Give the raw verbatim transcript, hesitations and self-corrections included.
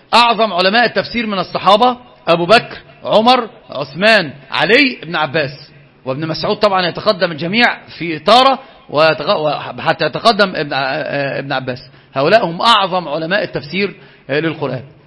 أعظم علماء التفسير من الصحابة أبو بكر، عمر، عثمان، علي، ابن عباس، وابن مسعود طبعا يتقدم الجميع في إطارة وحتى يتقدم ابن ابن عباس. هؤلاء هم أعظم علماء التفسير للقرآن.